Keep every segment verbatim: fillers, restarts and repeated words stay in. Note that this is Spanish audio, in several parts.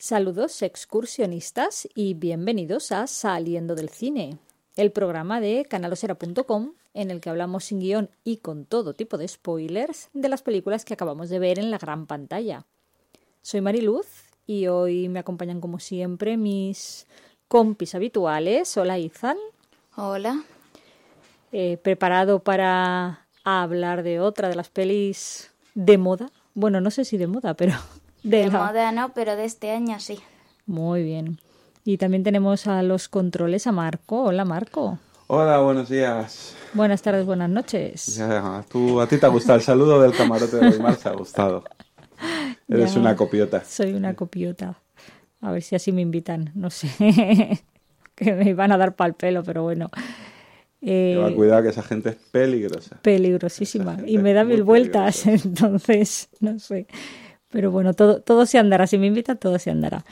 Saludos excursionistas y bienvenidos a Saliendo del Cine, el programa de canalosera punto com en el que hablamos sin guión y con todo tipo de spoilers de las películas que acabamos de ver en la gran pantalla. Soy Mariluz y hoy me acompañan como siempre mis compis habituales. Hola Izan. Hola. Eh, ¿Preparado para hablar de otra de las pelis de moda? Bueno, no sé si de moda, pero... De, de la... moda no, pero de este año sí. Muy bien. Y también tenemos a los controles a Marco. Hola, Marco. Hola, buenos días. Buenas tardes, buenas noches. Ya, tú, a ti te ha gustado el saludo del camarote de Weimar, te ha gustado. Eres ya, una copiota. Soy una copiota. A ver si así me invitan, no sé. Que me van a dar pa'l pelo, pero bueno. Eh, Lleva cuidado que esa gente es peligrosa. Peligrosísima. Y me da mil vueltas, entonces, no sé. Pero bueno, todo, todo se andará. Si me invitan, todo se andará.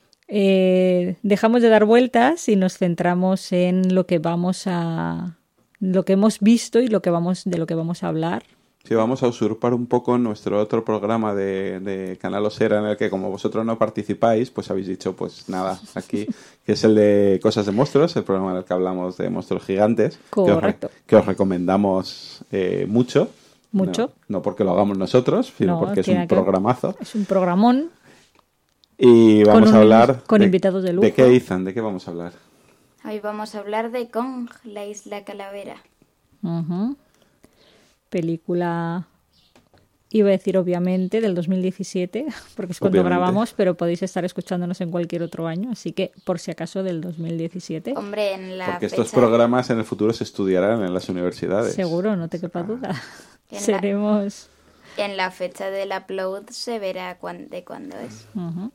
Eh, dejamos de dar vueltas y nos centramos en lo que vamos a... lo que hemos visto y lo que vamos, de lo que vamos a hablar. Sí, vamos a usurpar un poco nuestro otro programa de, de Canalosera en el que, como vosotros no participáis, pues habéis dicho, pues nada, aquí, que es el de Cosas de Monstruos, el programa en el que hablamos de monstruos gigantes. Correcto. Que os, que os recomendamos eh, mucho. Mucho. No, no porque lo hagamos nosotros, sino no, porque es un programazo. Es un programón. Y vamos con a hablar... Con de, invitados de lujo. ¿De qué, Izan? ¿De qué vamos a hablar? Hoy vamos a hablar de Kong, la isla calavera. Uh-huh. Película... Iba a decir obviamente del dos mil diecisiete, porque es cuando obviamente grabamos, pero podéis estar escuchándonos en cualquier otro año, así que por si acaso del dos mil diecisiete. Hombre, en la Porque fecha... estos programas en el futuro se estudiarán en las universidades. Seguro, no te quepa duda. Seremos... La, en la fecha del upload se verá cuán, de cuándo es. Uh-huh.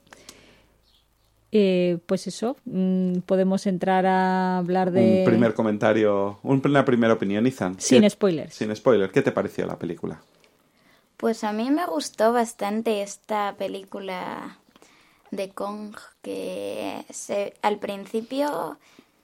Eh, pues eso, mmm, podemos entrar a hablar de... Un primer comentario, una primera opinión, Izan. Sin ¿Qué, spoilers. Sin spoilers. ¿Qué te pareció la película? Pues a mí me gustó bastante esta película de Kong, que se, al principio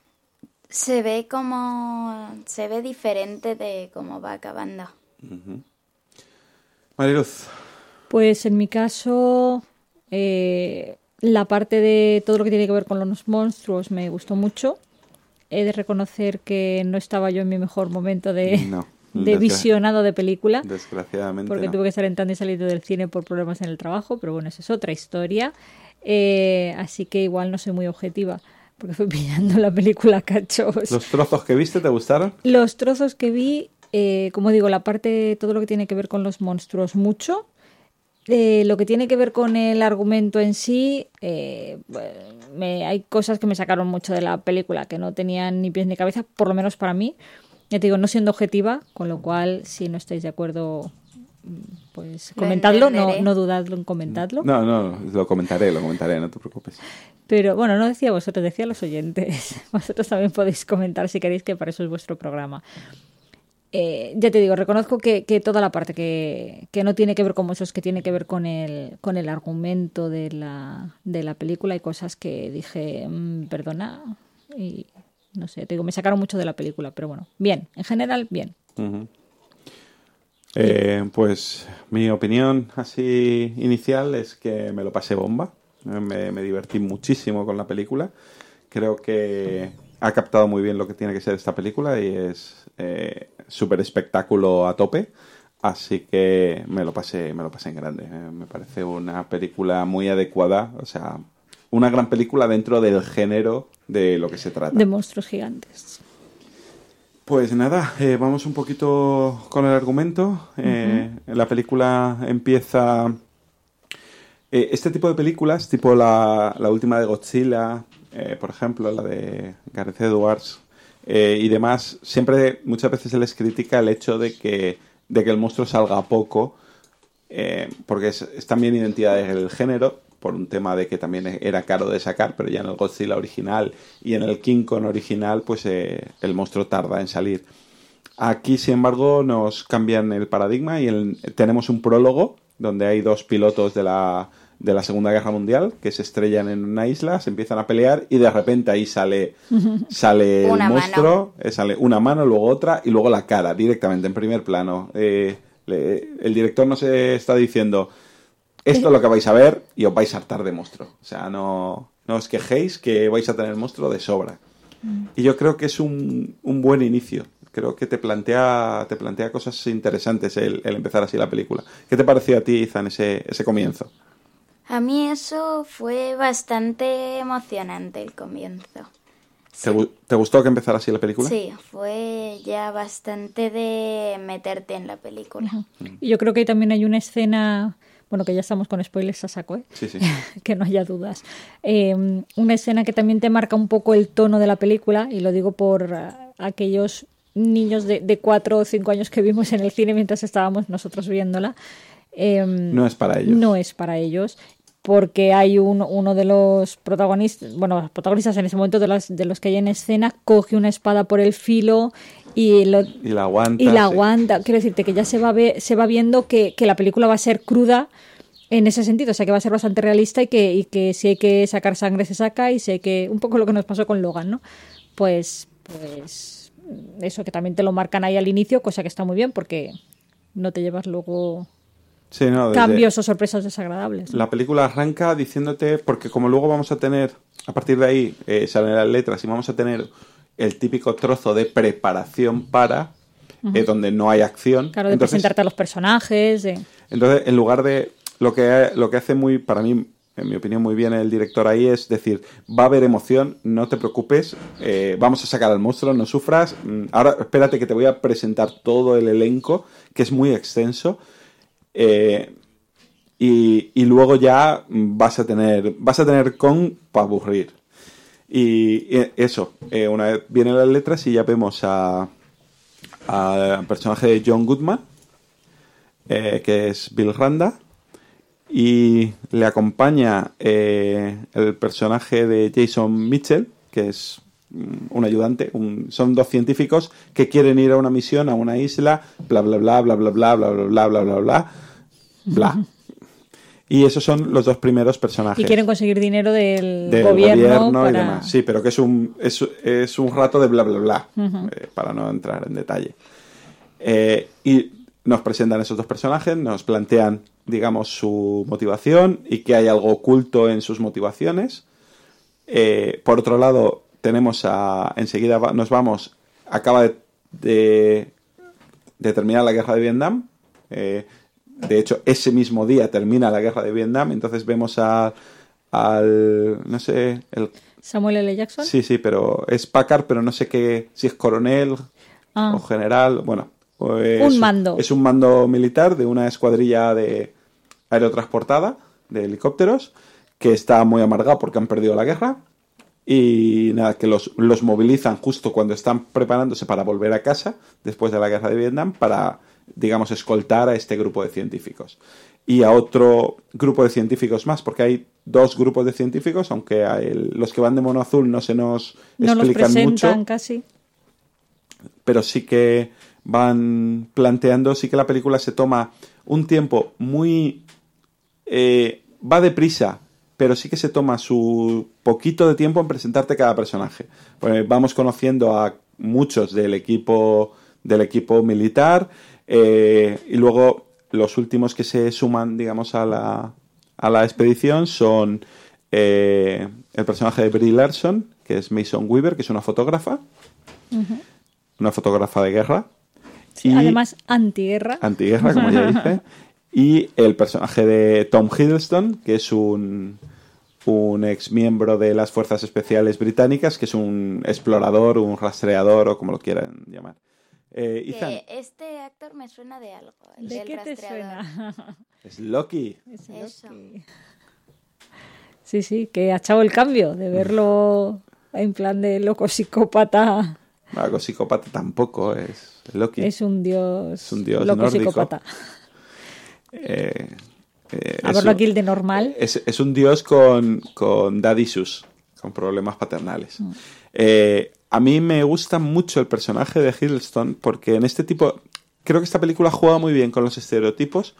se ve como se ve diferente de cómo va acabando. Uh-huh. Mariluz. Pues en mi caso, eh, la parte de todo lo que tiene que ver con los monstruos me gustó mucho. He de reconocer que no estaba yo en mi mejor momento de... No. de visionado de película. Desgraciadamente porque no. tuve que estar entrando y saliendo del cine por problemas en el trabajo, pero bueno, esa es otra historia. Eh, así que igual no soy muy objetiva, porque fui pillando la película a cachos. ¿Los trozos que viste te gustaron? Los trozos que vi, eh, como digo, la parte, todo lo que tiene que ver con los monstruos, mucho. Eh, lo que tiene que ver con el argumento en sí, eh, me, hay cosas que me sacaron mucho de la película, que no tenían ni pies ni cabeza, por lo menos para mí. Ya te digo, no siendo objetiva, con lo cual, si no estáis de acuerdo, pues comentadlo, no, no dudadlo en comentadlo. No, no, lo comentaré, lo comentaré, no te preocupes. Pero bueno, no decía vosotros, decía los oyentes. Vosotros también podéis comentar si queréis, que para eso es vuestro programa. Eh, ya te digo, reconozco que, que toda la parte que, que no tiene que ver con esos, que tiene que ver con el, con el argumento de la, de la película, hay cosas que dije, mmm, perdona, y... no sé, te digo, me sacaron mucho de la película, pero bueno, bien, en general, bien. Uh-huh. Eh, pues mi opinión así inicial es que me lo pasé bomba, me, me divertí muchísimo con la película, creo que ha captado muy bien lo que tiene que ser esta película y es eh, súper espectáculo a tope, así que me lo pasé, me lo pasé en grande, eh, me parece una película muy adecuada, o sea... una gran película dentro del género de lo que se trata. De monstruos gigantes. Pues nada, eh, vamos un poquito con el argumento. Eh, uh-huh. La película empieza... Eh, este tipo de películas, tipo la, la última de Godzilla, eh, por ejemplo, la de Gareth Edwards eh, y demás, siempre muchas veces se les critica el hecho de que, de que el monstruo salga poco, eh, porque es, es también identidad del género, por un tema de que también era caro de sacar, pero ya en el Godzilla original y en el King Kong original, pues eh, el monstruo tarda en salir. Aquí, sin embargo, nos cambian el paradigma y el, tenemos un prólogo donde hay dos pilotos de la, de la Segunda Guerra Mundial que se estrellan en una isla, se empiezan a pelear y de repente ahí sale, sale el monstruo, eh, sale una mano, luego otra y luego la cara directamente en primer plano. Eh, le, el director nos está diciendo... esto es lo que vais a ver y os vais a hartar de monstruo. O sea, no, no os quejéis que vais a tener monstruo de sobra. Mm. Y yo creo que es un, un buen inicio. Creo que te plantea te plantea cosas interesantes el, el empezar así la película. ¿Qué te pareció a ti, Izan, ese, ese comienzo? A mí eso fue bastante emocionante, el comienzo. ¿Te, ¿Te gustó que empezara así la película? Sí, fue ya bastante de meterte en la película. Uh-huh. Y yo creo que también hay una escena, bueno, que ya estamos con spoilers a saco, ¿eh? Sí, sí. Que no haya dudas. Eh, una escena que también te marca un poco el tono de la película, y lo digo por uh, aquellos niños de, de cuatro o cinco años que vimos en el cine mientras estábamos nosotros viéndola. Eh, no es para ellos. No es para ellos. Porque hay un, uno de los protagonistas, bueno, los protagonistas en ese momento de los, de los que hay en escena, coge una espada por el filo y, lo, y la aguanta. Y la sí. aguanta. Quiero decirte que ya se va, ve, se va viendo que, que la película va a ser cruda en ese sentido, o sea, que va a ser bastante realista y que, y que si hay que sacar sangre se saca y si hay que... Un poco lo que nos pasó con Logan, ¿no? Pues, pues eso, que también te lo marcan ahí al inicio, cosa que está muy bien porque no te llevas luego... Sí, no, desde cambios o sorpresas desagradables. La película arranca diciéndote, porque como luego vamos a tener, a partir de ahí eh, salen las letras y vamos a tener el típico trozo de preparación para, uh-huh. eh, donde no hay acción. Claro, de entonces, presentarte a los personajes. De... Entonces, en lugar de, lo que, lo que hace muy, para mí, en mi opinión, muy bien el director ahí es decir, va a haber emoción, no te preocupes, eh, vamos a sacar al monstruo, no sufras, ahora espérate que te voy a presentar todo el elenco, que es muy extenso. Eh, y, y luego ya vas a tener vas a tener con para aburrir y, y eso, eh, una vez vienen las letras y ya vemos a al personaje de John Goodman, eh, que es Bill Randa, y le acompaña eh, el personaje de Jason Mitchell, que es un ayudante, un, son dos científicos que quieren ir a una misión a una isla, bla bla bla bla bla bla bla bla bla bla bla bla bla. Y esos son los dos primeros personajes. Y quieren conseguir dinero del, del gobierno, gobierno para... y demás. Sí, pero que es un es, es un rato de bla bla bla, uh-huh. eh, para no entrar en detalle. Eh, y nos presentan esos dos personajes, nos plantean, digamos, su motivación y que hay algo oculto en sus motivaciones. Eh, por otro lado, tenemos a... Enseguida va, nos vamos... Acaba de, de, de terminar la guerra de Vietnam. Eh, de hecho, ese mismo día termina la guerra de Vietnam. Entonces vemos a, al... No sé... El, ¿Samuel L. Jackson? Sí, sí, pero es Packard, pero no sé qué... Si es coronel ah. o general... Bueno, pues, un mando. Es un mando militar de una escuadrilla de aerotransportada de helicópteros que está muy amargado porque han perdido la guerra. Y nada, que los, los movilizan justo cuando están preparándose para volver a casa después de la guerra de Vietnam para, digamos, escoltar a este grupo de científicos. Y a otro grupo de científicos más, porque hay dos grupos de científicos, aunque el, los que van de mono azul no se nos no explican los presentan mucho. Casi. Pero sí que van planteando, sí que la película se toma un tiempo muy... Eh, va deprisa, pero sí que se toma su poquito de tiempo en presentarte cada personaje. Pues vamos conociendo a muchos del equipo del equipo militar eh, y luego los últimos que se suman, digamos, a la, a la expedición son eh, el personaje de Brie Larson, que es Mason Weaver, que es una fotógrafa, uh-huh. una fotógrafa de guerra. Sí, y además antiguerra. Antiguerra, como ya dice. Y el personaje de Tom Hiddleston, que es un, un ex miembro de las Fuerzas Especiales Británicas, que es un explorador, un rastreador o como lo quieran llamar. Eh, Ethan. Este actor me suena de algo. El ¿De del qué te rastreador. suena? Es Loki. Es Eso. Loki. Sí, sí, que ha echado el cambio de verlo en plan de loco psicópata. Loco psicópata tampoco es Loki. Es un dios, es un dios loco nórdico. Psicópata. Eh, eh, a verlo aquí el de normal. Es, es un dios con, con daddy issues, con problemas paternales. Mm. Eh, a mí me gusta mucho el personaje de Hiddleston porque en este tipo... Creo que esta película juega muy bien con los estereotipos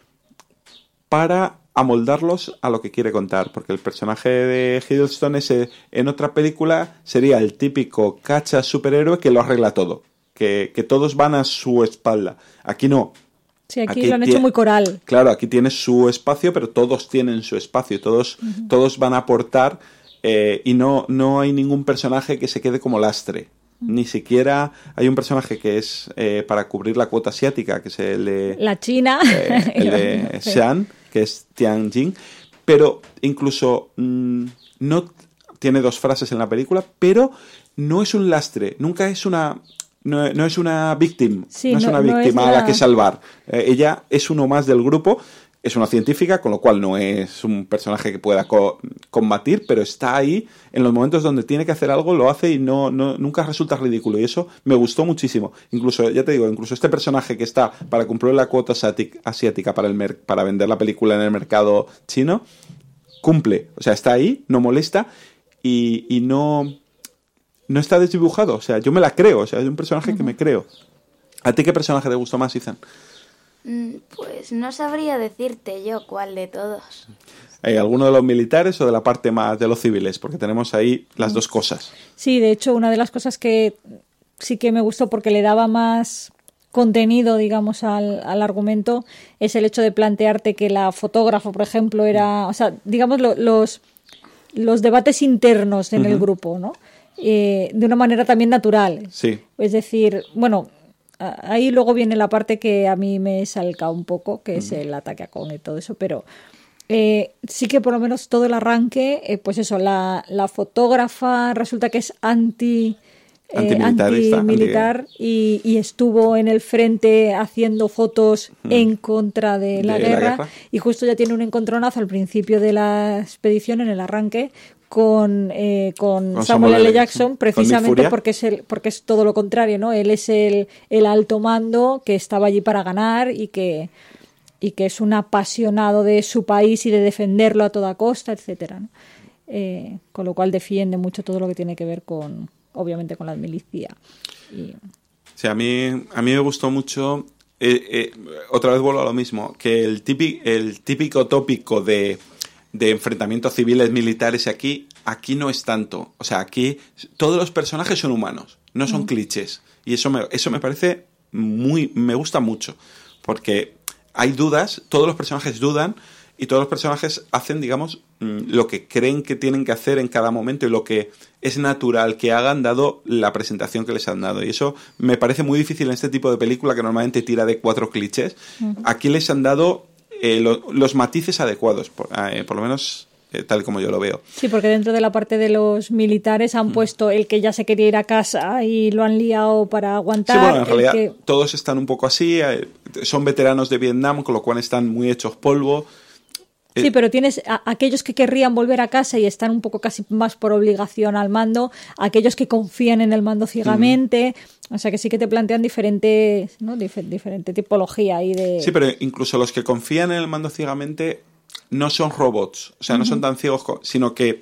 para amoldarlos a lo que quiere contar. Porque el personaje de Hiddleston ese, en otra película sería el típico cacha superhéroe que lo arregla todo. Que, que todos van a su espalda. Aquí no. Sí, aquí, aquí lo han hecho muy coral. Claro, aquí tienes su espacio, pero todos tienen su espacio, todos, uh-huh. todos van a aportar eh, y no, no hay ningún personaje que se quede como lastre. Uh-huh. Ni siquiera hay un personaje que es eh, para cubrir la cuota asiática, que es el de... La China. Eh, el de Xi'an, que es Tianjin. Pero incluso mmm, no tiene dos frases en la película, pero no es un lastre, nunca es una... No, no es una víctima, sí, no es una no, víctima no es la... a la que salvar. Eh, ella es uno más del grupo, es una científica, con lo cual no es un personaje que pueda co- combatir, pero está ahí en los momentos donde tiene que hacer algo, lo hace y no, no nunca resulta ridículo. Y eso me gustó muchísimo. Incluso, ya te digo, incluso este personaje que está para cumplir la cuota asiática para, el mer- para vender la película en el mercado chino, cumple. O sea, está ahí, no molesta y, y no... No está desdibujado, o sea, yo me la creo, o sea, es un personaje uh-huh. que me creo. ¿A ti qué personaje te gustó más, Ethan? Pues no sabría decirte yo cuál de todos. ¿Hay alguno de los militares o de la parte más de los civiles? Porque tenemos ahí las dos cosas. Sí, de hecho, una de las cosas que sí que me gustó porque le daba más contenido, digamos, al, al argumento es el hecho de plantearte que la fotógrafa, por ejemplo, era... O sea, digamos, lo, los, los debates internos en uh-huh. el grupo, ¿no? Eh, de una manera también natural. Sí. Es decir, bueno, ahí luego viene la parte que a mí me salca un poco, que es el ataque a Kong y todo eso, pero eh, sí que por lo menos todo el arranque, eh, pues eso, la, la fotógrafa resulta que es anti... Eh, antimilitar, antimilitar anti... y, y estuvo en el frente haciendo fotos mm. en contra de, la, de guerra, la guerra y justo ya tiene un encontronazo al principio de la expedición, en el arranque, con, eh, con, con Samuel, Samuel L. Jackson, precisamente porque es, el, porque es todo lo contrario, ¿no? Él es el, el alto mando que estaba allí para ganar y que, y que es un apasionado de su país y de defenderlo a toda costa, etcétera, ¿no? Eh, con lo cual defiende mucho todo lo que tiene que ver con, obviamente, con la milicia. Y... Sí, a mí, a mí me gustó mucho, eh, eh, otra vez vuelvo a lo mismo, que el típico, el típico tópico de... de enfrentamientos civiles militares aquí, aquí no es tanto. O sea, aquí todos los personajes son humanos, no son mm. clichés. Y eso me, eso me parece muy... me gusta mucho. Porque hay dudas, todos los personajes dudan y todos los personajes hacen, digamos, lo que creen que tienen que hacer en cada momento y lo que es natural que hagan dado la presentación que les han dado. Y eso me parece muy difícil en este tipo de película que normalmente tira de cuatro clichés. Mm. Aquí les han dado... Eh, lo, los matices adecuados, por, eh, por lo menos eh, tal como yo lo veo. Sí, porque dentro de la parte de los militares han mm. puesto el que ya se quería ir a casa y lo han liado para aguantar. Sí, bueno, en realidad que... todos están un poco así, eh, son veteranos de Vietnam, con lo cual están muy hechos polvo. Sí, pero tienes a aquellos que querrían volver a casa y están un poco casi más por obligación al mando, aquellos que confían en el mando ciegamente, mm. o sea que sí que te plantean diferentes, ¿no? Dif- diferente tipología ahí de... Sí, pero incluso los que confían en el mando ciegamente no son robots, o sea, uh-huh. no son tan ciegos, sino que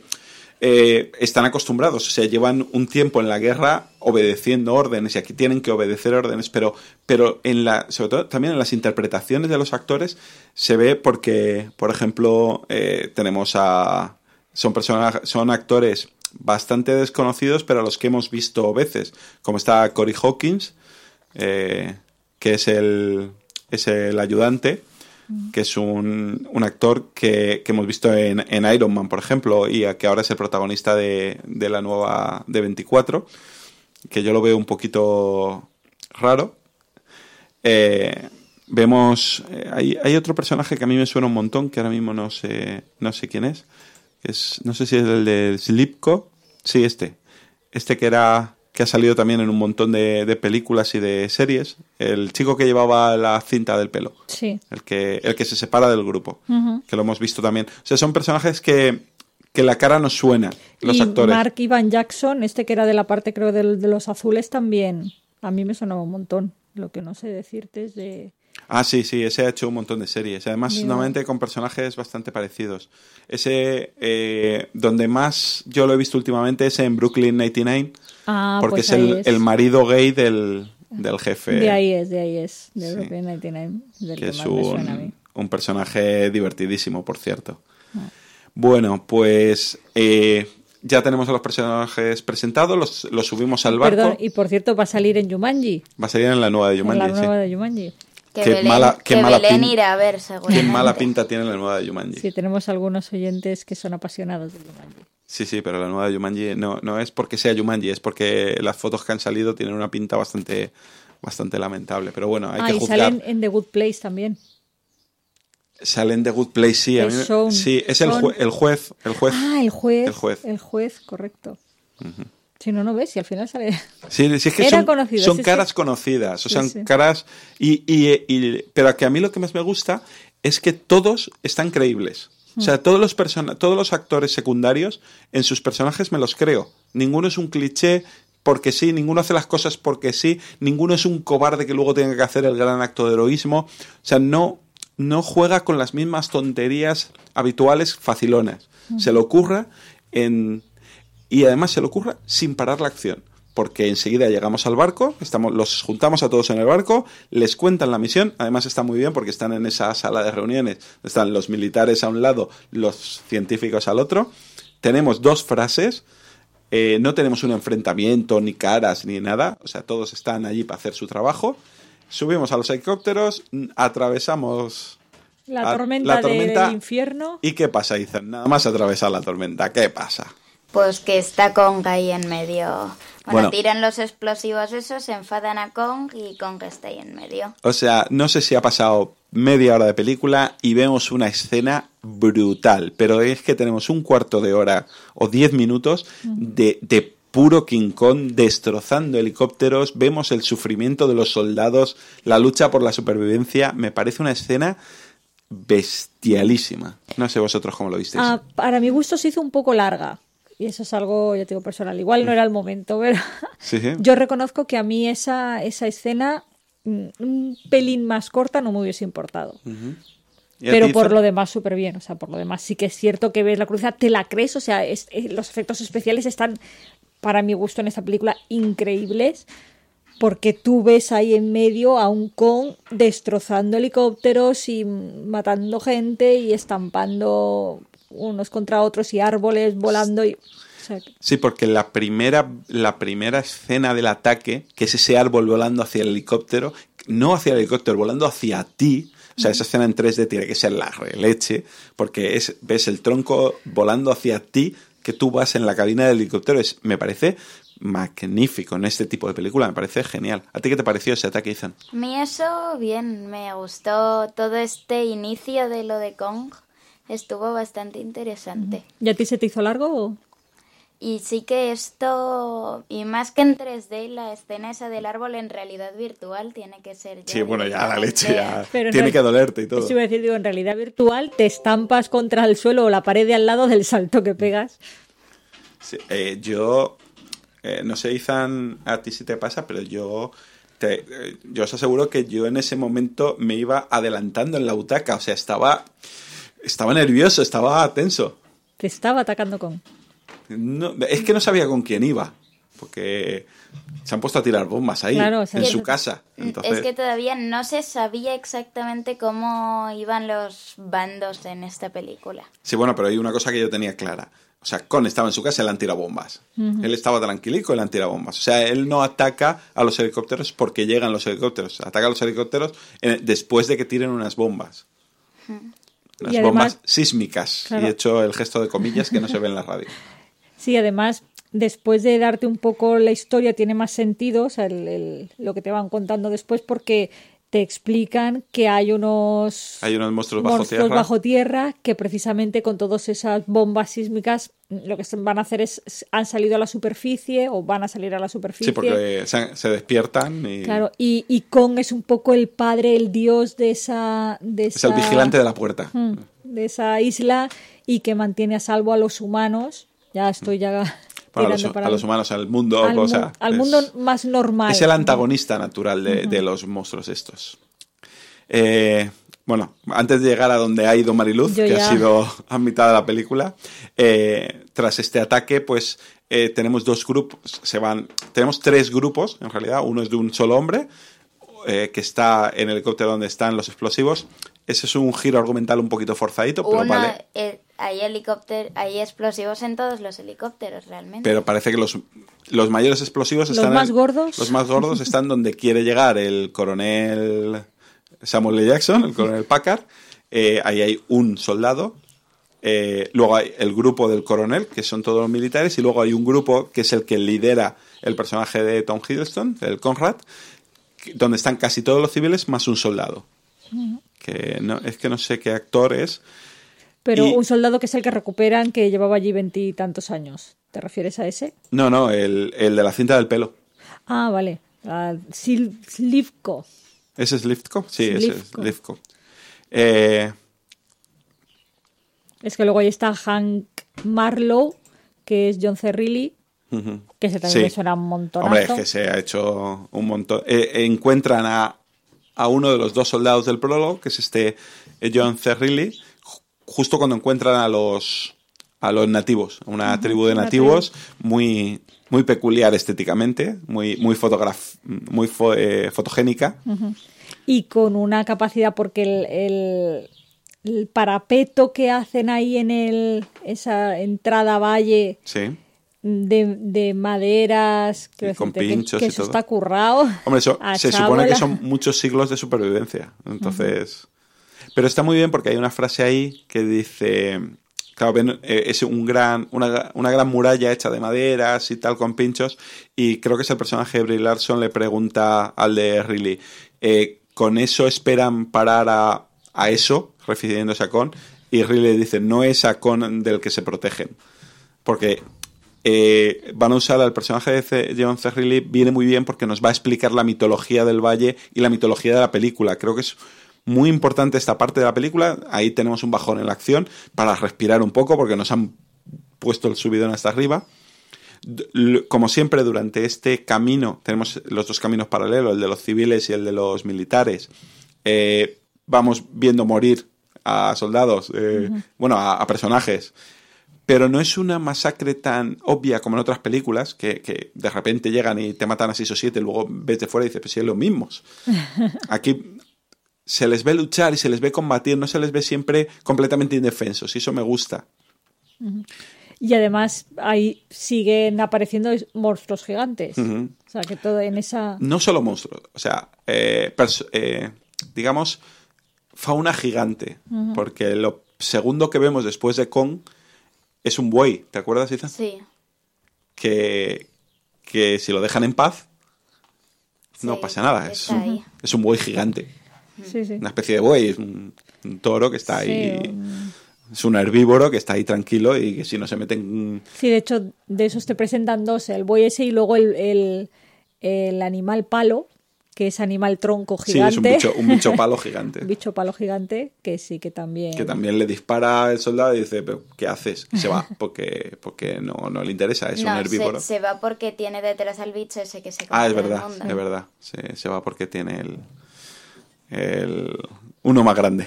eh, están acostumbrados, o sea, llevan un tiempo en la guerra obedeciendo órdenes y aquí tienen que obedecer órdenes, pero, pero en la, sobre todo también en las interpretaciones de los actores se ve porque, por ejemplo, eh, tenemos a... son personas, son actores bastante desconocidos, pero a los que hemos visto veces, como está Corey Hawkins, eh, que es el, es el ayudante, que es un, un actor que, que hemos visto en, en Iron Man, por ejemplo, y que ahora es el protagonista de, de la nueva de veinticuatro, que yo lo veo un poquito raro. Eh, vemos... Eh, hay, hay otro personaje que a mí me suena un montón, que ahora mismo no sé, no sé quién es. es no sé si es el de Slipko. Sí, este. Este que era... que ha salido también en un montón de, de películas y de series, el chico que llevaba la cinta del pelo, sí. el que el que se separa del grupo, uh-huh. que lo hemos visto también. O sea, son personajes que, que la cara nos suena, los y actores. Mark Ivan Jackson, este que era de la parte, creo, de, de los azules también, a mí me sonaba un montón. Lo que no sé decirte es de... Ah, sí, sí, ese ha hecho un montón de series. Además, Digo... normalmente con personajes bastante parecidos. Ese, eh, donde más yo lo he visto últimamente es en Brooklyn noventa y nueve, ah, porque pues es, el, es el marido gay del, del jefe. De ahí es, de ahí es, de sí. Brooklyn noventa y nueve, del que, que es más un, me suena a mí. Un personaje divertidísimo, por cierto. Ah. Bueno, pues... Eh, ya tenemos a los personajes presentados, los, los subimos al barco. Perdón, y por cierto, va a salir en Jumanji. Va a salir en la nueva de Jumanji, En la nueva sí. de Jumanji. Que qué Belén, mala, qué que mala Belén pin- irá a ver, seguramente. qué mala pinta tiene la nueva de Jumanji. Sí, tenemos algunos oyentes que son apasionados de Jumanji. Sí, sí, pero la nueva de Jumanji no, no es porque sea Jumanji, es porque las fotos que han salido tienen una pinta bastante, bastante lamentable. Pero bueno, hay ah, que y juzgar. salen en The Good Place también. Salen de Good Place, sí. A The mí me- Shown. sí, es el, jue- el juez. El juez. Ah, el juez. El juez. El juez, correcto. Si no, no ves, si al final sale... Sí, sí, es que Era son, conocido, son sí, sí. caras conocidas, o Sí, sea, sí. caras... Y, y, y- pero que a mí lo que más me gusta es que todos están creíbles. O sea, todos los, persona- todos los actores secundarios, en sus personajes me los creo. Ninguno es un cliché porque sí, ninguno hace las cosas porque sí, ninguno es un cobarde que luego tenga que hacer el gran acto de heroísmo. O sea, no, no juega con las mismas tonterías habituales facilonas. Se le ocurra en... Y además se le ocurra sin parar la acción. Porque enseguida llegamos al barco, estamos, los juntamos a todos en el barco, les cuentan la misión. Además está muy bien porque están en esa sala de reuniones. Están los militares a un lado, los científicos al otro. Tenemos dos frases. Eh, no tenemos un enfrentamiento, ni caras, ni nada. O sea, todos están allí para hacer su trabajo. Subimos a los helicópteros, atravesamos... La a- tormenta, la tormenta. del infierno. ¿Y qué pasa, Ethan? Nada más atravesar la tormenta. ¿Qué pasa? Pues que está Kong ahí en medio. Bueno, Bueno. tiran los explosivos esos, se enfadan a Kong y Kong está ahí en medio. O sea, no sé si ha pasado media hora de película y vemos una escena brutal, pero es que tenemos un cuarto de hora o diez minutos de, de puro King Kong destrozando helicópteros, vemos el sufrimiento de los soldados, la lucha por la supervivencia. Me parece una escena bestialísima. No sé vosotros cómo lo visteis. Ah, para mi gusto se hizo un poco larga. Y eso es algo, ya te digo, personal. Igual no era el momento, pero Sí, sí. yo reconozco que a mí esa, esa escena mm, un pelín más corta no me hubiese importado. ¿Y a Pero ti, por Ethan? lo demás súper bien. O sea, por lo demás sí que es cierto que ves la cruzada, te la crees. O sea, es- es- los efectos especiales están, para mi gusto, en esta película increíbles. Porque tú ves ahí en medio a un Kong destrozando helicópteros y matando gente y estampando unos contra otros y árboles volando. Y, o sea, Sí, porque la primera, la primera escena del ataque, que es ese árbol volando hacia el helicóptero, no hacia el helicóptero, volando hacia ti. O sea, esa escena en tres D tiene que ser la releche, porque es, ves el tronco volando hacia ti, que tú vas en la cabina del helicóptero. Es, me parece magnífico en este tipo de película, me parece genial. ¿A ti qué te pareció ese ataque, Ethan? A mí eso, bien, me gustó todo este inicio de lo de Kong. Estuvo bastante interesante. ¿y a ti se te hizo largo? O? Y sí que esto, y más que en tres D, la escena esa del árbol en realidad virtual tiene que ser ya Sí, bueno, ya la directamente- leche, ya Pero tiene no- que dolerte y todo. Eso iba a decir, digo, en realidad virtual te estampas contra el suelo o la pared de al lado del salto que pegas. Sí, eh, yo, eh, no sé, Ethan, a ti si te pasa, pero yo, te, eh, yo os aseguro que yo en ese momento me iba adelantando en la butaca, o sea, estaba, estaba nervioso, estaba tenso. Te estaba atacando con... No, es que no sabía con quién iba, porque se han puesto a tirar bombas ahí, Claro, o sea, en que- su casa. Entonces, Es que todavía no se sabía exactamente cómo iban los bandos en esta película. sí, bueno, pero hay una cosa que yo tenía clara. O sea, Con estaba en su casa y le han tirado bombas. Él estaba tranquilico y le han tirado bombas. O sea, él no ataca a los helicópteros porque llegan los helicópteros. Ataca a los helicópteros eh, después de que tiren unas bombas. Unas Y además- bombas sísmicas. Claro. Y he hecho el gesto de comillas que no se ve en la radio. Sí, además, después de darte un poco la historia, tiene más sentido, o sea, el- el- lo que te van contando después, porque te explican que hay unos Hay unos monstruos bajo monstruos tierra. bajo tierra que precisamente con todas esas bombas sísmicas lo que van a hacer es, han salido a la superficie o van a salir a la superficie. Sí, porque se, se despiertan y Claro, y, y Kong es un poco el padre, el dios de esa... De es el esa- vigilante de la puerta. Mm, de esa isla y que mantiene a salvo a los humanos. Ya estoy ya Bueno, a, los, tirando para a el- los humanos, al mundo. al, o mu- sea, al es- mundo más normal. Es el antagonista natural de, de los monstruos estos. Eh, bueno, antes de llegar a donde ha ido Mariluz, Yo que ya. ha sido a mitad de la película, eh, tras este ataque, pues eh, tenemos dos grupos, se van, tenemos tres grupos, en realidad, uno es de un solo hombre, eh, que está en el helicóptero donde están los explosivos. Ese es un giro argumental un poquito forzadito, pero Uno, vale. eh, hay helicóptero, hay explosivos en todos los helicópteros, realmente. Pero parece que los, los mayores explosivos Los están... más en- gordos. Los más gordos están donde quiere llegar el coronel... Samuel L. Jackson, el coronel Packard. Eh, ahí hay un soldado. Eh, luego hay el grupo del coronel, que son todos los militares. Y luego hay un grupo que es el que lidera el personaje de Tom Hiddleston, el Conrad, donde están casi todos los civiles más un soldado. Uh-huh. Que no, es que no sé qué actor es. Pero y, un soldado que es el que recuperan, que llevaba allí veintitantos años. ¿Te refieres a ese? No, no, el, el de la cinta del pelo. Ah, vale. Uh, Slivko. ¿Ese es Slivko? Sí, Slivko. ese es Slivko. Eh... Es que luego ahí está Hank Marlowe, que es John C. Reilly, uh-huh. que ese también sí. me suena un montonazo. Hombre, es que se ha hecho un montón. Eh, encuentran a, a uno de los dos soldados del prólogo, que es este John C. Reilly, justo cuando encuentran a los a los nativos, una uh-huh. tribu de nativos muy muy peculiar estéticamente, muy muy fotograf muy fo, eh, fotogénica. Uh-huh. Y con una capacidad, porque el, el, el parapeto que hacen ahí en el esa entrada valle sí. de, de maderas, y con pinchos que, que y eso todo. está currado. Hombre, eso se supone que son muchos siglos de supervivencia. Entonces, uh-huh. pero está muy bien porque hay una frase ahí que dice, claro, ven, eh, es un gran, una, una gran muralla hecha de maderas y tal, con pinchos, y creo que es el personaje de Brie Larson, le pregunta al de Reilly, eh, ¿con eso esperan parar a, a eso, refiriéndose a Con? Y Reilly dice, no es a Con del que se protegen. Porque eh, van a usar al personaje de C- John C. Reilly, viene muy bien porque nos va a explicar la mitología del valle y la mitología de la película. Creo que es muy importante esta parte de la película. Ahí tenemos un bajón en la acción para respirar un poco porque nos han puesto el subidón hasta arriba. Como siempre, durante este camino, tenemos los dos caminos paralelos, el de los civiles y el de los militares. Eh, vamos viendo morir a soldados, eh, uh-huh. bueno, a, a personajes. Pero no es una masacre tan obvia como en otras películas, que, que de repente llegan y te matan a seis o siete, y luego ves de fuera y dices, pues sí, es los mismos. Aquí se les ve luchar y se les ve combatir, no se les ve siempre completamente indefensos, y eso me gusta. Uh-huh. Y además ahí siguen apareciendo monstruos gigantes. Uh-huh. O sea, que todo en esa... No solo monstruos, o sea, eh, perso- eh, digamos, fauna gigante. Uh-huh. Porque lo segundo que vemos después de Kong es un buey, ¿te acuerdas, Isa? Sí. Que, que si lo dejan en paz, sí, no pasa nada. Es un, es un buey gigante. Sí, sí. Una especie de buey, es un, un toro que está sí, ahí... Un... Es un herbívoro que está ahí tranquilo y que si no se meten... Sí, de hecho, de esos te presentan dos, el buey ese y luego el, el, el animal palo, que es animal tronco gigante. Sí, es un bicho, un bicho palo gigante. Un bicho palo gigante, que sí, que también... Que también le dispara al soldado y dice, ¿pero qué haces? Y se va, porque, porque no, no le interesa, es no, un herbívoro. Se, se va porque tiene detrás al bicho ese que se come. Ah, es verdad, es verdad. Se, se va porque tiene el, el uno más grande.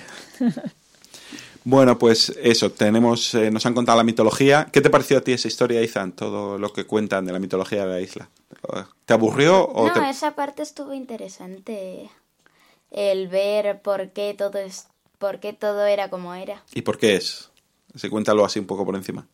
Bueno, pues eso, tenemos, eh, nos han contado la mitología. ¿Qué te pareció a ti esa historia, Izan? Todo lo que cuentan de la mitología de la isla. ¿Te aburrió? O no, te... esa parte estuvo interesante. El ver por qué todo es, por qué todo era como era. ¿Y por qué es? Sí, cuéntalo así un poco por encima.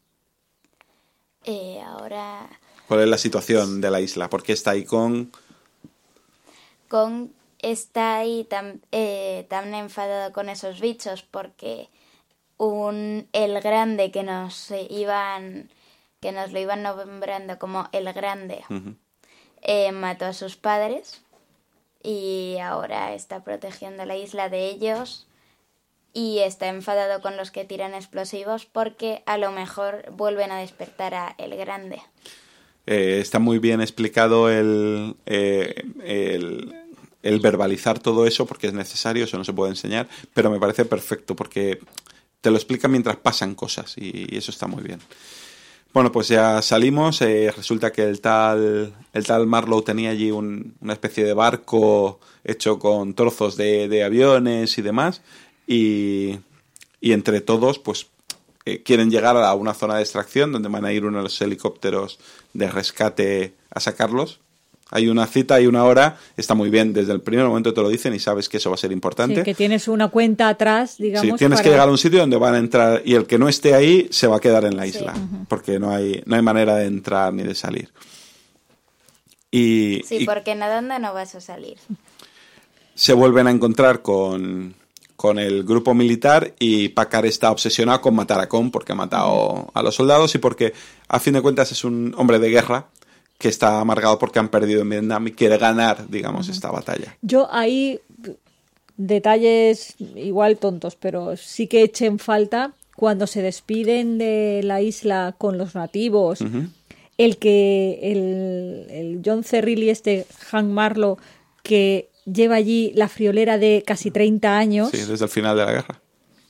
Eh, ahora... ¿Cuál es la situación de la isla? ¿Por qué está ahí con...? Con... está ahí tan, eh, tan enfadado con esos bichos porque un el grande que nos eh, iban que nos lo iban nombrando como el grande uh-huh. eh, mató a sus padres y ahora está protegiendo la isla de ellos y está enfadado con los que tiran explosivos porque a lo mejor vuelven a despertar a el grande. Eh, está muy bien explicado el... Eh, el el verbalizar todo eso porque es necesario, eso no se puede enseñar, pero me parece perfecto porque te lo explica mientras pasan cosas y, y eso está muy bien. Bueno, pues ya salimos, eh, resulta que el tal el tal Marlowe tenía allí un, una especie de barco hecho con trozos de, de aviones y demás y, y entre todos pues eh, quieren llegar a una zona de extracción donde van a ir uno de los helicópteros de rescate a sacarlos. Hay una cita y una hora, está muy bien, desde el primer momento te lo dicen y sabes que eso va a ser importante. Sí, que tienes una cuenta atrás, digamos. Sí, tienes para... que llegar a un sitio donde van a entrar y el que no esté ahí se va a quedar en la isla, sí. uh-huh. porque no hay, no hay manera de entrar ni de salir. Y, sí, y... porque nadando no vas a salir. se vuelven a encontrar con, con el grupo militar y Packard está obsesionado con matar a Kong porque ha matado a los soldados y porque a fin de cuentas es un hombre de guerra que está amargado porque han perdido en Vietnam y quiere ganar, digamos, uh-huh. esta batalla. Yo ahí, detalles igual tontos, pero sí que eché en falta cuando se despiden de la isla con los nativos, uh-huh. el que el, el John C. Reilly, este Hank Marlowe, que lleva allí la friolera de casi treinta años. Sí, desde el final de la guerra.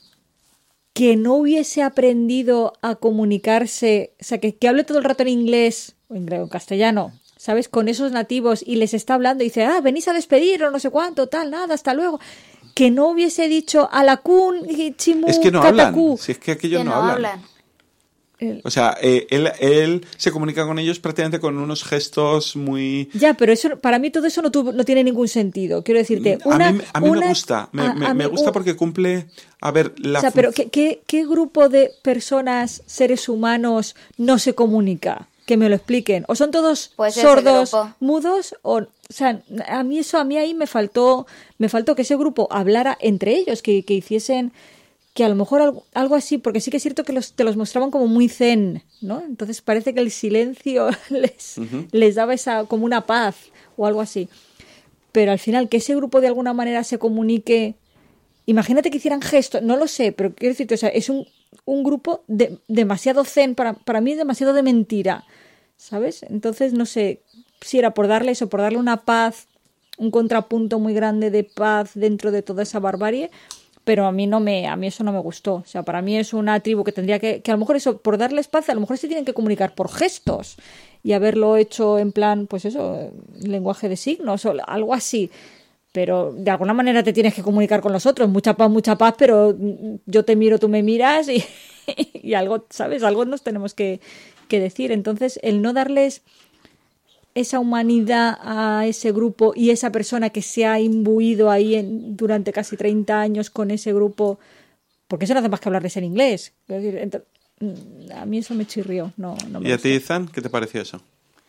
Que no hubiese aprendido a comunicarse, o sea, que, que hable todo el rato en inglés, o en, en castellano, ¿sabes? Con esos nativos y les está hablando y dice, ah, venís a despedir o no sé cuánto, tal, nada, hasta luego. Que no hubiese dicho alakun, chimu, es que no katakú. Hablan, si es que aquellos que no, no hablan. hablan. O sea, eh, él, él se comunica con ellos prácticamente con unos gestos muy... Ya, pero eso para mí todo eso no, tuvo, no tiene ningún sentido. Quiero decirte, una... A mí, a mí una, me gusta, me, a, me, a me mí, gusta un, porque cumple... A ver, la... O sea, pero ¿qué, qué, ¿qué grupo de personas, seres humanos, no se comunica? Que me lo expliquen. O son todos pues sordos, mudos, o... O sea, a mí eso, a mí ahí me faltó, me faltó que ese grupo hablara entre ellos, que, que hiciesen, que a lo mejor algo, algo así, porque sí que es cierto que los, te los mostraban como muy zen, ¿no? Entonces parece que el silencio les, uh-huh. les daba esa, como una paz o algo así. Pero al final que ese grupo de alguna manera se comunique, imagínate que hicieran gestos, no lo sé, pero quiero decirte, o sea, es un, un grupo de, demasiado zen, para, para mí es demasiado de mentira, ¿sabes? Entonces, no sé si era por darle eso, por darle una paz, un contrapunto muy grande de paz dentro de toda esa barbarie, pero a mí no me, a mí eso no me gustó. O sea, para mí es una tribu que tendría que, que a lo mejor eso, por darles paz, a lo mejor se tienen que comunicar por gestos y haberlo hecho en plan, pues eso, lenguaje de signos o algo así. Pero de alguna manera te tienes que comunicar con los otros, mucha paz, mucha paz, pero yo te miro, tú me miras y, y algo, ¿sabes? Algo nos tenemos que, que decir. Entonces, el no darles esa humanidad a ese grupo y esa persona que se ha imbuido ahí en, durante casi treinta años con ese grupo, porque eso no hace más que hablarles en inglés. Es decir, entonces, a mí eso me chirrió. No, no me ¿Y a gustó. ti, Izan, qué te pareció eso?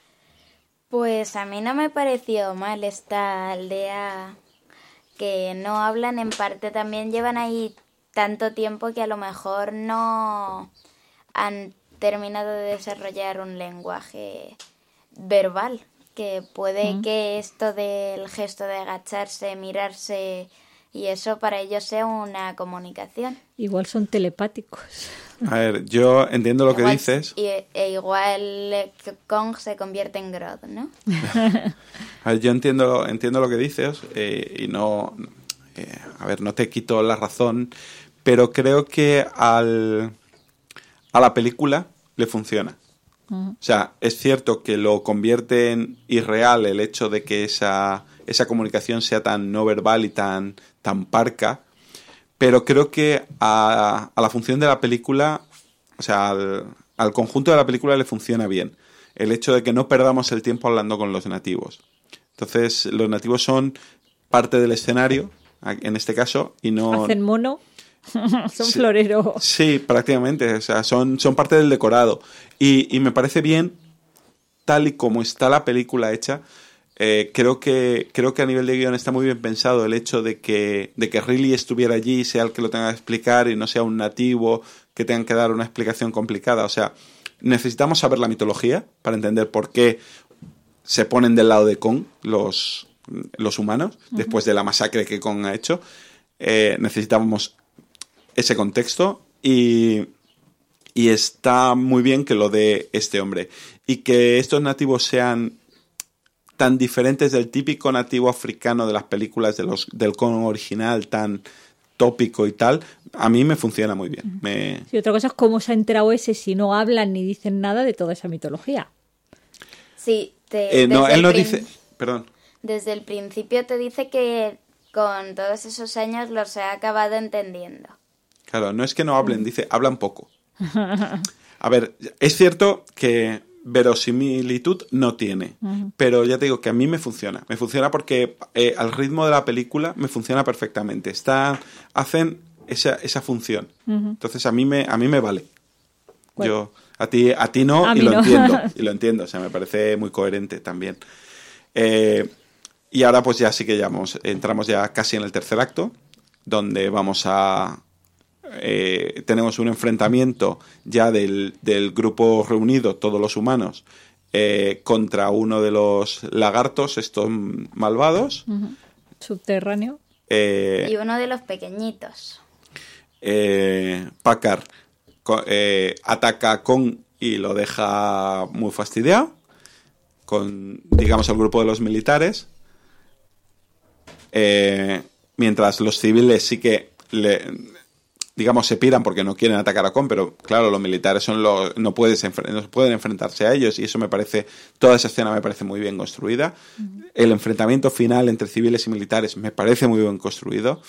Pues a mí no me pareció mal esta aldea que no hablan, en parte también llevan ahí tanto tiempo que a lo mejor no han terminado de desarrollar un lenguaje verbal, que puede mm. que esto del gesto de agacharse, mirarse y eso para ellos sea una comunicación. Igual son telepáticos. A ver, yo entiendo lo igual, que dices. Y, e igual Kong se convierte en Grodd, ¿no? A ver, yo entiendo, entiendo lo que dices eh, y no... Eh, a ver, no te quito la razón, pero creo que al, a la película le funciona. Uh-huh. O sea, es cierto que lo convierte en irreal el hecho de que esa, esa comunicación sea tan no verbal y tan, tan parca, pero creo que a, a la función de la película, o sea, al, al conjunto de la película le funciona bien. El hecho de que no perdamos el tiempo hablando con los nativos. Entonces, los nativos son parte del escenario, en este caso, y no... Hacen mono. Son sí, floreros. Sí, prácticamente. O sea, son, son parte del decorado. Y, y me parece bien, tal y como está la película hecha, eh, creo que creo que a nivel de guión está muy bien pensado el hecho de que, de que Reilly estuviera allí, sea el que lo tenga que explicar y no sea un nativo que tenga que dar una explicación complicada. O sea, necesitamos saber la mitología para entender por qué se ponen del lado de Kong los, los humanos, uh-huh. después de la masacre que Kong ha hecho. Eh, necesitamos ese contexto y, y está muy bien que lo dé este hombre. Y que estos nativos sean tan diferentes del típico nativo africano de las películas de los, del Kong original, tan tópico y tal, a mí me funciona muy bien. Me... Sí, otra cosa es cómo se ha enterado ese si no hablan ni dicen nada de toda esa mitología. Sí, te, eh, no, él no prin- dice... Perdón. Desde el principio te dice que con todos esos años los he acabado entendiendo. Claro, no es que no hablen, dice, hablan poco. A ver, es cierto que verosimilitud no tiene, uh-huh. pero ya te digo que a mí me funciona. Me funciona porque eh, al ritmo de la película me funciona perfectamente. Está, hacen esa, esa función. Uh-huh. Entonces a mí me, a mí me vale. Bueno. Yo, a ti, a ti no, a y mí lo no. entiendo. Y lo entiendo, o sea, me parece muy coherente también. Eh, y ahora pues ya sí que ya vamos, entramos ya casi en el tercer acto, donde vamos a... Eh, tenemos un enfrentamiento ya del, del grupo reunido, todos los humanos, eh, contra uno de los lagartos, estos malvados. Uh-huh. Subterráneo. Eh, y uno de los pequeñitos. Eh, Packard eh, ataca a Kong y lo deja muy fastidiado, con, digamos, el grupo de los militares. Eh, mientras los civiles sí que le, digamos, se piran porque no quieren atacar a Kong, pero claro, los militares son los, no, puedes enfre- no pueden enfrentarse a ellos, y eso me parece, toda esa escena me parece muy bien construida. Uh-huh. El enfrentamiento final entre civiles y militares me parece muy bien construido.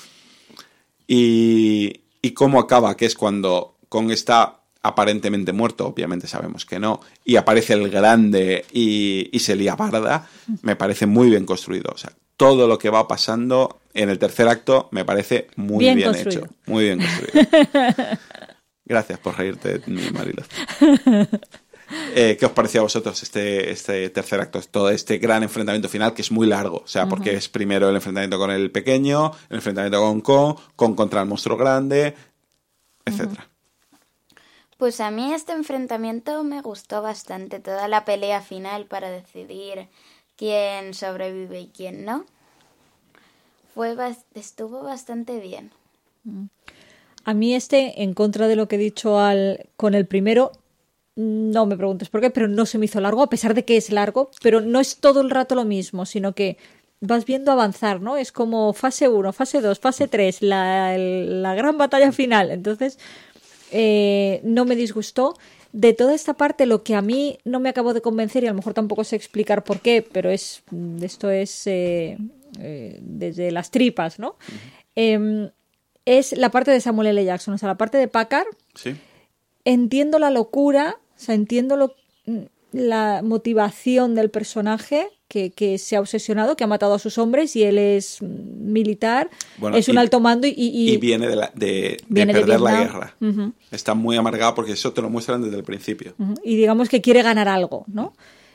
Y, y cómo acaba, que es cuando Kong está aparentemente muerto, obviamente sabemos que no, y aparece el grande y, y se lía parda, me parece muy bien construido. O sea, todo lo que va pasando en el tercer acto me parece muy bien, bien hecho. Muy bien construido. Gracias por reírte de mí, Marilos. Eh, ¿Qué os pareció a vosotros este, este tercer acto? Todo este gran enfrentamiento final, que es muy largo. O sea, uh-huh. porque es primero el enfrentamiento con el pequeño, el enfrentamiento con Kong, Kong contra el monstruo grande, etcétera. Uh-huh. Pues a mí este enfrentamiento me gustó bastante. Toda la pelea final para decidir quién sobrevive y quién no. Fue estuvo bastante bien. A mí este, en contra de lo que he dicho al con el primero, no me preguntes por qué, pero no se me hizo largo, a pesar de que es largo, pero no es todo el rato lo mismo, sino que vas viendo avanzar, ¿no? Es como fase uno, fase dos, fase tres, la, la gran batalla final. Entonces, eh, no me disgustó. De toda esta parte, lo que a mí no me acabó de convencer, y a lo mejor tampoco sé explicar por qué, pero es esto es eh, eh, desde las tripas, ¿no? Uh-huh. Eh, es la parte de Samuel L. Jackson, o sea, la parte de Packard. Sí. Entiendo la locura, o sea, entiendo lo, la motivación del personaje que, que se ha obsesionado, que ha matado a sus hombres, y él es militar, bueno, es un y, alto mando y, y, y viene de, la, de, viene de perder de la guerra. Uh-huh. Está muy amargado porque eso te lo muestran desde el principio. Uh-huh. Y digamos que quiere ganar algo, ¿no?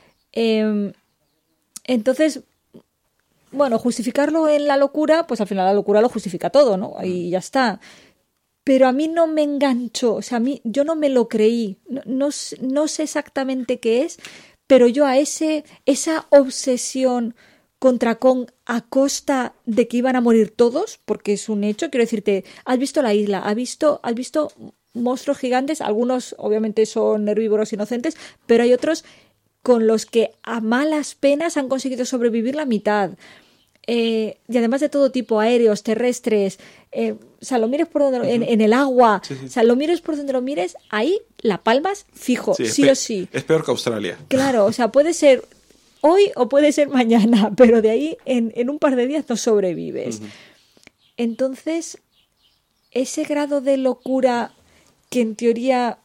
Eh, entonces, bueno, justificarlo en la locura, pues al final la locura lo justifica todo, ¿no? Y ya está. Pero a mí no me enganchó, o sea, a mí yo no me lo creí, no, no, no sé exactamente qué es, pero yo a ese esa obsesión contra Kong a costa de que iban a morir todos, porque es un hecho, quiero decirte, has visto la isla, has visto, has visto monstruos gigantes, algunos obviamente son herbívoros inocentes, pero hay otros con los que a malas penas han conseguido sobrevivir la mitad. Eh, y además de todo tipo, aéreos, terrestres, eh, o sea, lo mires por donde, uh-huh. en, en el agua, sí, sí. O sea, lo mires por donde lo mires, ahí la palmas fijo, sí, sí pe- o sí. Es peor que Australia. Claro, o sea, puede ser hoy o puede ser mañana, pero de ahí en, en un par de días no sobrevives. Uh-huh. Entonces, ese grado de locura que en teoría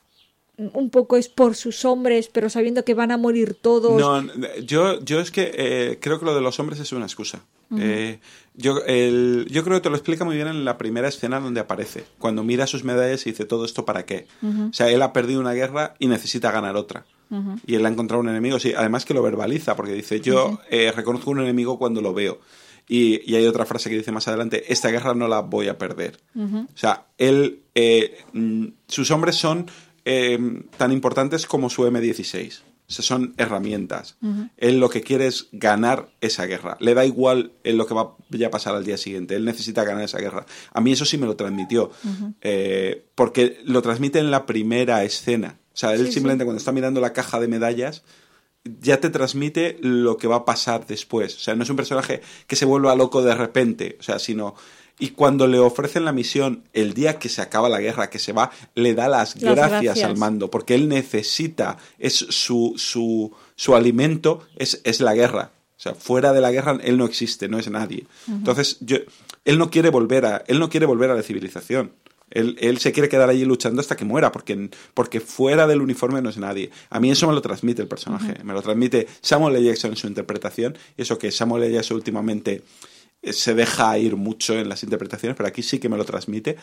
un poco es por sus hombres, pero sabiendo que van a morir todos. No, yo, yo es que eh, creo que lo de los hombres es una excusa. Uh-huh. Eh, yo, el, yo creo que te lo explica muy bien en la primera escena donde aparece, cuando mira sus medallas y dice, ¿todo esto para qué? Uh-huh. O sea, él ha perdido una guerra y necesita ganar otra. Uh-huh. Y él ha encontrado un enemigo, sí, además que lo verbaliza, porque dice, yo uh-huh. eh, reconozco un enemigo cuando lo veo. Y, y hay otra frase que dice más adelante, esta guerra no la voy a perder. Uh-huh. O sea, él, eh, sus hombres son eh, tan importantes como su eme dieciséis. O sea, son herramientas. Uh-huh. Él lo que quiere es ganar esa guerra. Le da igual lo que va a pasar al día siguiente. Él necesita ganar esa guerra. A mí eso sí me lo transmitió. Uh-huh. Eh, porque lo transmite en la primera escena. O sea, él sí, simplemente sí. cuando está mirando la caja de medallas ya te transmite lo que va a pasar después. O sea, no es un personaje que se vuelva loco de repente. O sea, sino... Y cuando le ofrecen la misión el día que se acaba la guerra, que se va, le da las, las gracias, gracias al mando, porque él necesita, es su, su, su alimento es, es la guerra. O sea, fuera de la guerra él no existe, no es nadie. Uh-huh. Entonces, yo, él no quiere volver a, él no quiere volver a la civilización. Él, él se quiere quedar allí luchando hasta que muera, porque, porque fuera del uniforme no es nadie. A mí eso me lo transmite el personaje. Uh-huh. Me lo transmite Samuel L. Jackson en su interpretación, y eso que Samuel L. Jackson últimamente se deja ir mucho en las interpretaciones, pero aquí sí que me lo transmite,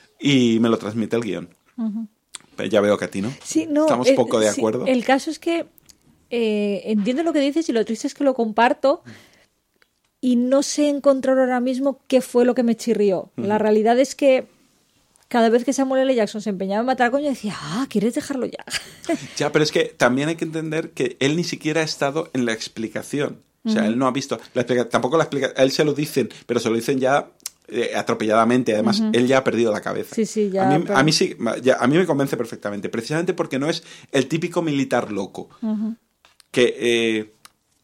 y me lo transmite el guión. Uh-huh. Pero ya veo que a ti no. Sí, no Estamos eh, poco de sí, acuerdo. El caso es que eh, entiendo lo que dices y lo triste es que lo comparto, y no sé encontrar ahora mismo qué fue lo que me chirrió. Uh-huh. La realidad es que cada vez que Samuel L. Jackson se empeñaba en matar a coño, decía, ah, ¿quieres dejarlo ya? Ya, pero es que también hay que entender que él ni siquiera ha estado en la explicación. O sea, uh-huh. él no ha visto la explicación. Tampoco la explicación. A él se lo dicen, pero se lo dicen ya eh, atropelladamente. Además, uh-huh. él ya ha perdido la cabeza. Sí, sí, ya. A mí, pero... a mí sí, ya, a mí me convence perfectamente. Precisamente porque no es el típico militar loco. Uh-huh. Que... Eh,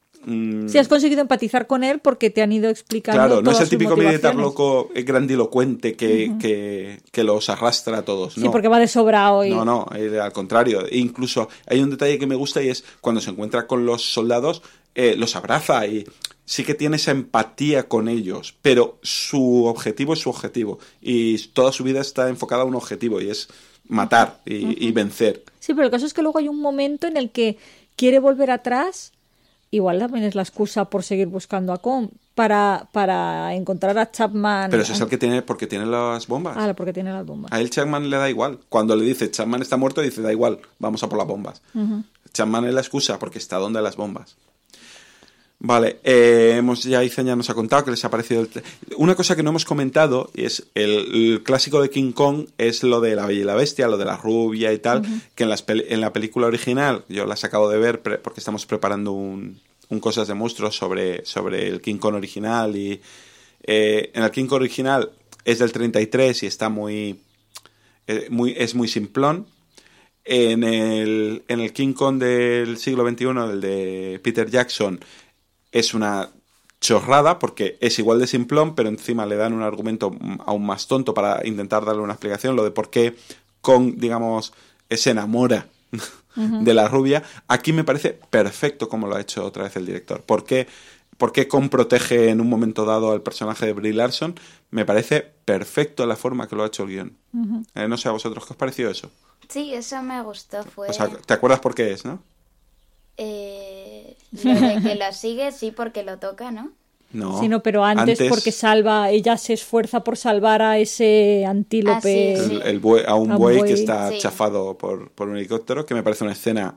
Si has conseguido empatizar con él porque te han ido explicando. Claro, no es el típico militar motivaciones. loco grandilocuente que, uh-huh. que, que los arrastra a todos. No. Sí, porque va de sobrado. Y... No, no, eh, al contrario. E incluso hay un detalle que me gusta y es cuando se encuentra con los soldados, eh, los abraza y sí que tiene esa empatía con ellos, pero su objetivo es su objetivo y toda su vida está enfocada a un objetivo y es matar y, uh-huh. y vencer. Sí, pero el caso es que luego hay un momento en el que quiere volver atrás. Igual también es la excusa por seguir buscando a Kong para, para encontrar a Chapman. Pero ese es el que tiene, porque tiene las bombas. Ah, porque tiene las bombas. A él Chapman le da igual. Cuando le dice Chapman está muerto, dice da igual, vamos a por las bombas. Uh-huh. Chapman es la excusa porque está donde las bombas. Vale, eh, hemos ya Ethan ya nos ha contado que les ha parecido... El... Una cosa que no hemos comentado es el, el clásico de King Kong es lo de La Bella y la Bestia, lo de la rubia y tal, uh-huh. que en, las peli- en la película original, yo las acabo de ver pre- porque estamos preparando un, un Cosas de Monstruos sobre, sobre el King Kong original y eh, en el King Kong original es del treinta y tres y está muy, eh, muy es muy simplón. En el, en el King Kong del siglo veintiuno, el de Peter Jackson, es una chorrada porque es igual de simplón, pero encima le dan un argumento aún más tonto para intentar darle una explicación, lo de por qué Kong, digamos, se enamora uh-huh. de la rubia. Aquí me parece perfecto como lo ha hecho otra vez el director. ¿Por qué, por qué Kong protege en un momento dado al personaje de Brie Larson? Me parece perfecto la forma que lo ha hecho el guión. Uh-huh. Eh, no sé a vosotros, ¿qué os pareció eso? Sí, eso me gustó. Fue... O sea, ¿te acuerdas por qué es, no? Eh, lo de que lo sigue, sí, porque lo toca, ¿no? No, sí, no, pero antes, antes porque salva, ella se esfuerza por salvar a ese antílope. Ah, sí, sí. El, el buey, a un, a un buey, buey que está sí. chafado por, por un helicóptero, que me parece una escena...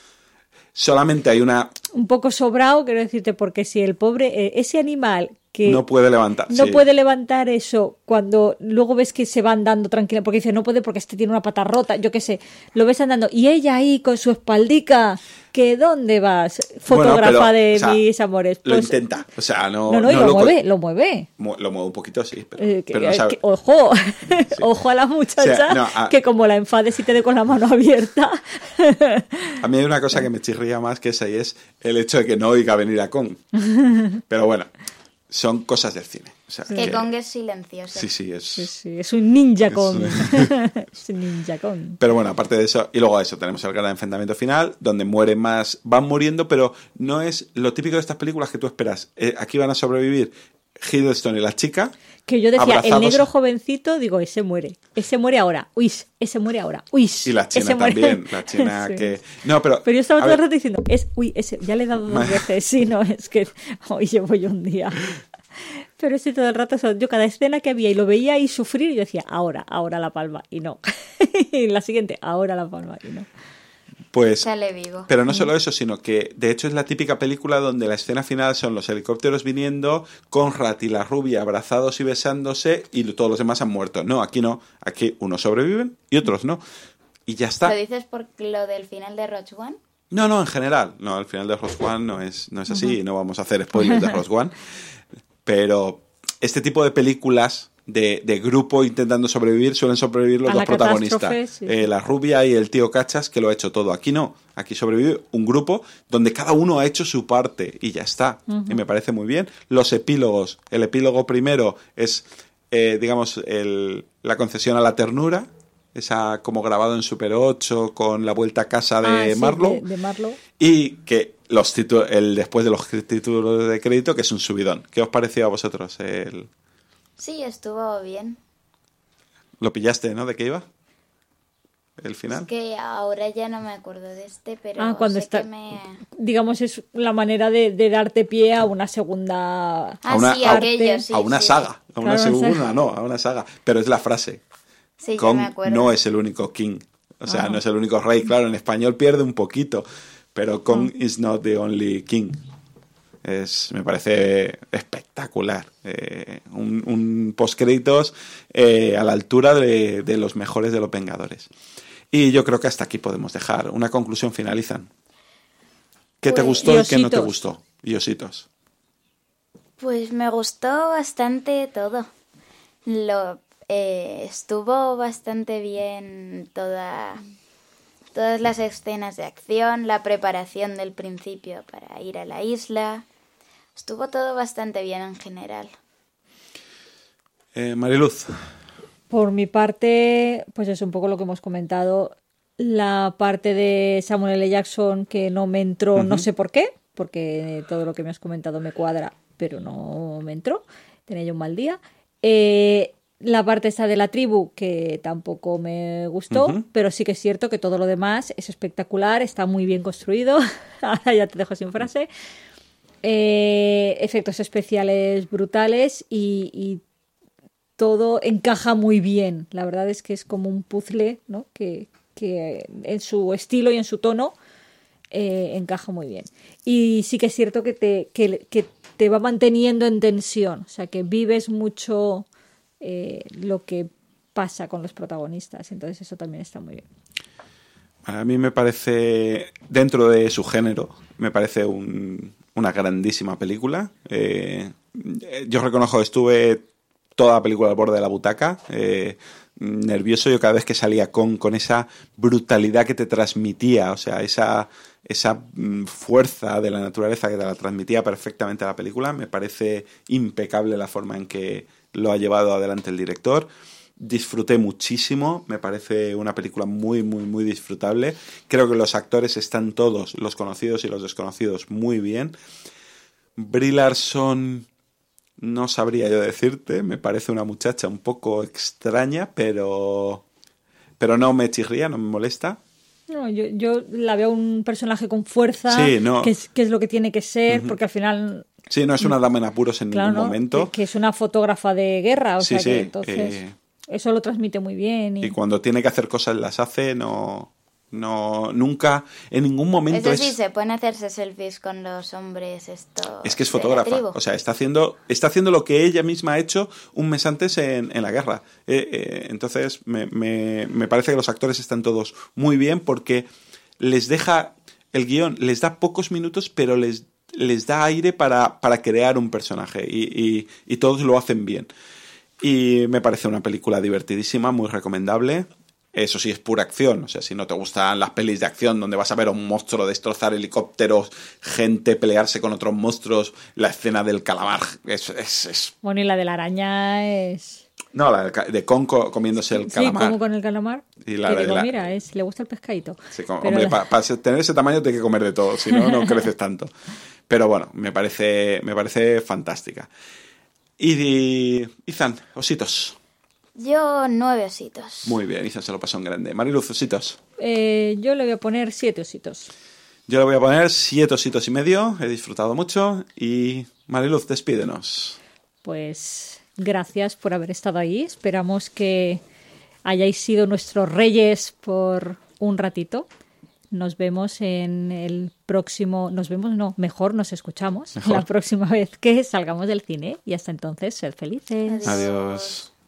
Solamente hay una... Un poco sobrado, quiero decirte, porque si el pobre, eh, ese animal que... No puede levantar. No sí. puede levantar eso cuando luego ves que se va andando tranquila, porque dice, no puede porque este tiene una pata rota, yo qué sé, lo ves andando. Y ella ahí con su espaldica, que ¿dónde vas? Fotógrafa bueno, pero, de o sea, mis amores. Pues, lo intenta, o sea, no... No, no, y no lo, lo mueve, lo mueve. Lo mueve un poquito, sí, pero, eh, que, pero no sabe. Que, ojo, sí. Ojo a la muchacha, o sea, no, a... que como la enfades y te dé con la mano abierta. A mí hay una cosa que me chirría más que esa y es el hecho de que no oiga venir a Kong. Pero bueno, son cosas del cine. O sea, que, que Kong es silencioso. Sí, sí, es... Sí, sí, es un ninja Kong. Es un ninja Kong. Pero bueno, aparte de eso, y luego a eso, tenemos el gran enfrentamiento final, donde mueren más, van muriendo, pero no es lo típico de estas películas que tú esperas. Eh, aquí van a sobrevivir Hiddleston y la chica. Que yo decía, abrazados. El negro jovencito, digo, ese muere. Ese muere ahora. Uy, ese muere ahora. Uy. Y la china también. La china sí. que... No, pero... Pero yo estaba todo el rato diciendo, es, uy, ese, ya le he dado dos veces. Sí, no, es que hoy llevo yo un día. Pero ese todo el rato, yo cada escena que había y lo veía ahí sufrir, yo decía, ahora, ahora la palma. Y no. Y la siguiente, ahora la palma. Y no. Pues, sale vivo. Pero no solo eso, sino que de hecho es la típica película donde la escena final son los helicópteros viniendo, Conrad y la rubia abrazados y besándose y todos los demás han muerto. No, aquí no. Aquí unos sobreviven y otros no. Y ya está. ¿Lo dices por lo del final de Rogue One? No, no, en general. No, el final de Rogue One no es, no es así. Uh-huh. No vamos a hacer spoilers de Rogue One. Pero este tipo de películas de, de grupo intentando sobrevivir suelen sobrevivir los dos protagonistas. Sí. Eh, la rubia y el tío Cachas, que lo ha hecho todo. Aquí no. Aquí sobrevive un grupo donde cada uno ha hecho su parte y ya está. Uh-huh. Y me parece muy bien. Los epílogos. El epílogo primero es, eh, digamos, el, la concesión a la ternura. Esa como grabado en Super ocho con la vuelta a casa de, ah, sí, Marlowe. de, de Marlowe. Y que los titu- el después de los títulos de crédito, que es un subidón. ¿Qué os pareció a vosotros? El... Sí, estuvo bien. ¿Lo pillaste, no? ¿De qué iba? ¿El final? Es que ahora ya no me acuerdo de este, pero ah, cuando sé está, que me... digamos, es la manera de, de darte pie a una segunda... Ah, a una, sí, a, aquello, sí, a una sí. saga. A una claro, segunda, saga. no, a una saga. Pero es la frase. Sí, Kong yo me acuerdo. no es el único king. O sea, ah. no es el único rey. Claro, en español pierde un poquito. Pero Kong ah. is not the only king. Es, me parece espectacular. Eh, un, un postcréditos eh, a la altura de, de los mejores de los Vengadores. Y yo creo que hasta aquí podemos dejar. Una conclusión finalizan. ¿Qué te Pues, gustó y, y qué no te ositos. gustó? Y ositos. Pues me gustó bastante todo. Lo eh, estuvo bastante bien toda, todas las escenas de acción, la preparación del principio para ir a la isla. Estuvo todo bastante bien en general. Eh, Mariluz. Por mi parte, pues es un poco lo que hemos comentado. La parte de Samuel L. Jackson que no me entró, uh-huh. no sé por qué, porque todo lo que me has comentado me cuadra, pero no me entró. Tenía yo un mal día. Eh, la parte esta de la tribu que tampoco me gustó, uh-huh. pero sí que es cierto que todo lo demás es espectacular, está muy bien construido. Ahora ya te dejo sin frase. Eh, efectos especiales brutales y, y todo encaja muy bien. La verdad es que es como un puzzle, ¿no? que, que en su estilo y en su tono eh, encaja muy bien. Y sí que es cierto que te, que, que te va manteniendo en tensión, o sea que vives mucho eh, lo que pasa con los protagonistas, entonces eso también está muy bien. A mí me parece, dentro de su género, me parece un, una grandísima película. Eh, yo reconozco que estuve toda la película al borde de la butaca, eh, nervioso yo cada vez que salía con, con esa brutalidad que te transmitía, o sea, esa, esa fuerza de la naturaleza que te la transmitía perfectamente a la película. Me parece impecable la forma en que lo ha llevado adelante el director. Disfruté muchísimo, me parece una película muy, muy, muy disfrutable. Creo que los actores están todos, los conocidos y los desconocidos, muy bien. Brie Larson, no sabría yo decirte, me parece una muchacha un poco extraña, pero, pero no me chirría, no me molesta. No, yo, yo la veo un personaje con fuerza, sí, no. que, es, que es lo que tiene que ser, uh-huh. porque al final... Sí, no es una dama en apuros en claro, ningún ¿no? momento. Que, que es una fotógrafa de guerra, o sí, sea sí, que entonces... Eh... Eso lo transmite muy bien. Y... y cuando tiene que hacer cosas las hace, no, no, nunca, en ningún momento Eso sí, es... se pueden hacerse selfies con los hombres estos. Es que es fotógrafa, o sea, está haciendo, está haciendo lo que ella misma ha hecho un mes antes en, en la guerra. Eh, eh, entonces, me, me, me parece que los actores están todos muy bien porque les deja, el guión les da pocos minutos, pero les, les da aire para, para crear un personaje y, y, y todos lo hacen bien. Y me parece una película divertidísima, muy recomendable. Eso sí, es pura acción. O sea, si no te gustan las pelis de acción donde vas a ver a un monstruo destrozar helicópteros, gente pelearse con otros monstruos, la escena del calamar es... es, es... Bueno, y la de la araña es... No, la de, de Kong comiéndose el calamar. Sí, como con el calamar. Y la, que digo, la... mira, es, le gusta el pescadito. Sí, como, hombre, la... para pa tener ese tamaño tienes que comer de todo, si no, no creces tanto. Pero bueno, me parece, me parece fantástica. Y Izan, ositos. Yo nueve ositos. Muy bien, Izan se lo pasó en grande. Mariluz, ositos. Eh, yo le voy a poner siete ositos. Yo le voy a poner siete ositos y medio. He disfrutado mucho. Y Mariluz, despídenos. Pues gracias por haber estado ahí. Esperamos que hayáis sido nuestros reyes por un ratito. Nos vemos en el próximo... Nos vemos, no, mejor nos escuchamos mejor. La próxima vez que salgamos del cine. Y hasta entonces, sed felices. Adiós. Adiós.